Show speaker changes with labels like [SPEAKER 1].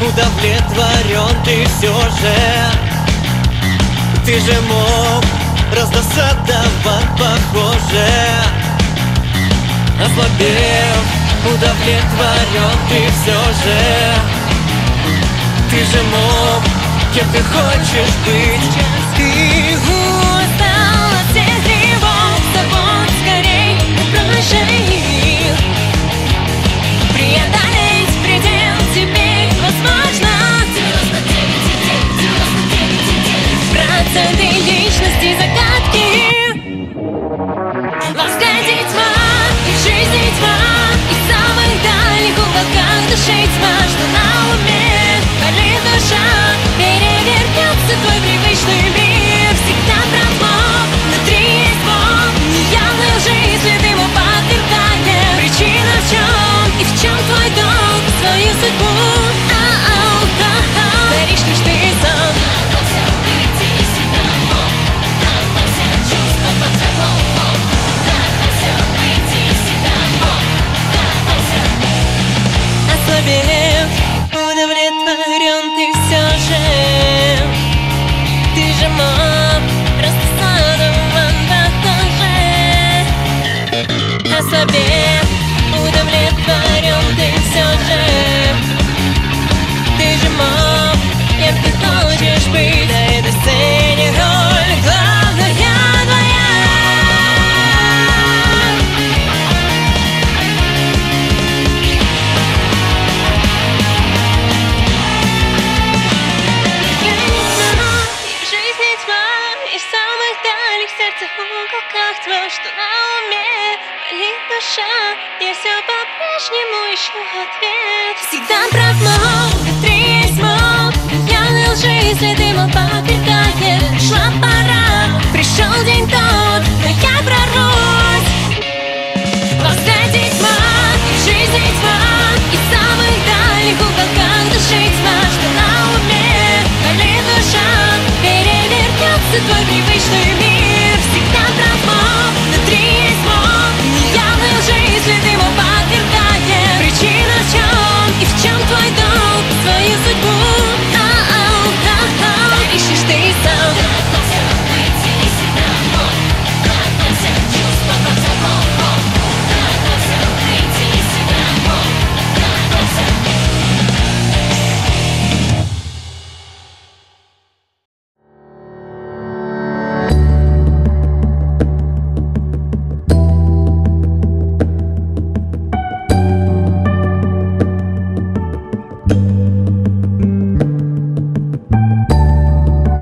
[SPEAKER 1] удовлетворен ты все же. Ты же мог раздосадовать, похоже. Ослабев, удовлетворен ты все же. Ты же мог, кем ты хочешь быть.
[SPEAKER 2] Ты устал от всех тревог, забот, скорей прожить. Преодолеть предел теперь возможно. 99,99% личности загадки. Во взгляде тьма, и в жизни тьма, и в самых дальних уголках души тьма. Что на уме болит душа, перевернется твой привычный мир. Всегда промок, внутри есть Бог, неявной лжи, следы ему подтверждания. Причина в чем, и в чем твой долг, свою судьбу даришь лишь ты сам. Ослабев, удовлетворен ты все же. Ты же мог раздосадован, похоже. Ослабев, удовлетворен ты все же. Ты же мог, кем ты хочешь быть. На этой сцене роль главная твоя. В уголках тьма, что на уме болит душа. Я все по-прежнему ищу ответ. Всегда прав, но внутри есть мол. Явной лжи, следы ему подтверждания. Шла пора, пришел день тот, но я прорвусь. Во взгляде тьма, и в жизни тьма, и в самых дальних уголках души тьма. Что на уме болит душа, перевернется твой привычный